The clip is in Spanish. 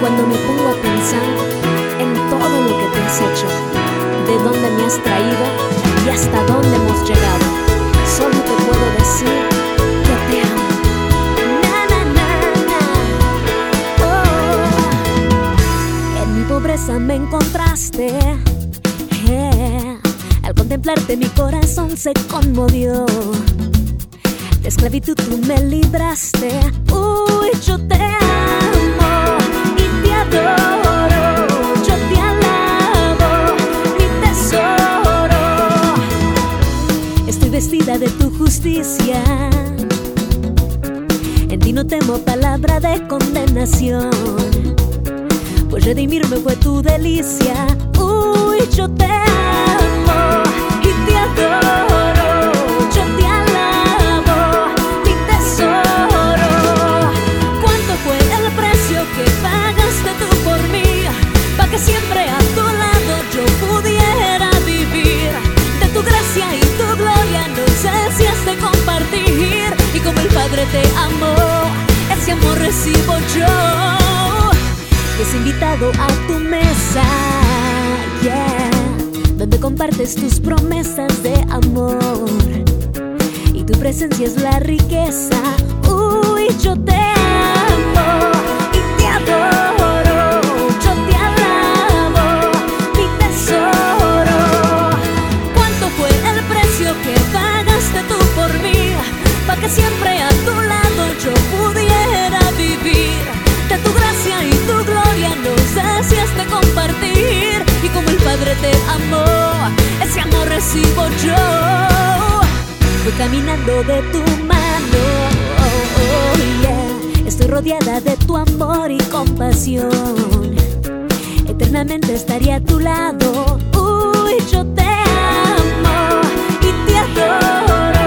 Cuando me pongo a pensar en todo lo que te has hecho, de dónde me has traído y hasta dónde hemos llegado, solo te puedo decir que te amo. Na, na, na, na. Oh. En mi pobreza me encontraste, al contemplarte mi corazón se conmovió. De esclavitud tú me libraste. Uy, yo te amo y te adoro. Yo te alabo, mi tesoro. Estoy vestida de tu justicia. En ti no temo palabra de condenación, pues redimirme fue tu delicia. Uy, yo te amo y te adoro. Que siempre a tu lado yo pudiera vivir. De tu gracia y tu gloria nos ansiaste compartir. Y como el Padre te amó, ese amor recibo yo. Es invitado a tu mesa, yeah, donde compartes tus promesas de amor. Y tu presencia es la riqueza. Uy, yo te amo y te adoro. Que siempre a tu lado yo pudiera vivir. De tu gracia y tu gloria nos ansiaste compartir. Y como el Padre te amó, ese amor recibo yo. Voy caminando de tu mano, yeah. Estoy rodeada de tu amor y compasión. Eternamente estaré a tu lado. Uy, yo te amo y te adoro.